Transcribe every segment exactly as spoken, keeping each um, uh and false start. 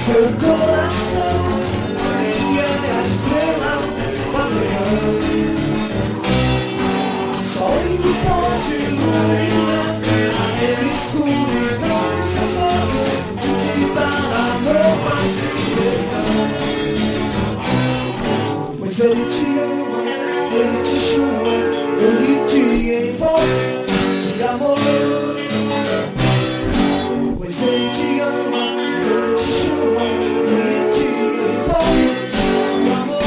Seu coração, ele é a estrela da manhã. Só ele pode iluminar aquele escuridão dos seus olhos e te dar amor, paz e perdão. Mas ele te ama, ele te chama, ele te envolve de amor. Pois ele te ama, ele te chama, ele te envolve de amor.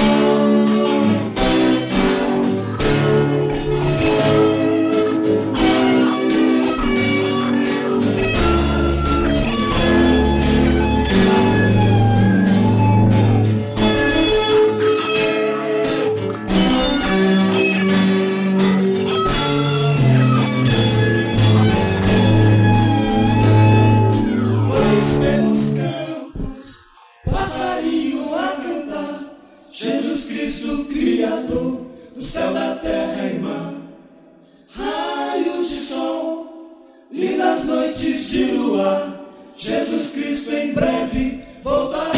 Jesus Cristo, Criador do céu, da terra e mar. Raios de sol, lindas noites de luar. Jesus Cristo em breve voltará.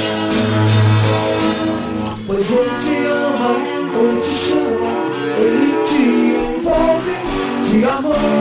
Pois ele te ama, ele te chama, ele te envolve de amor.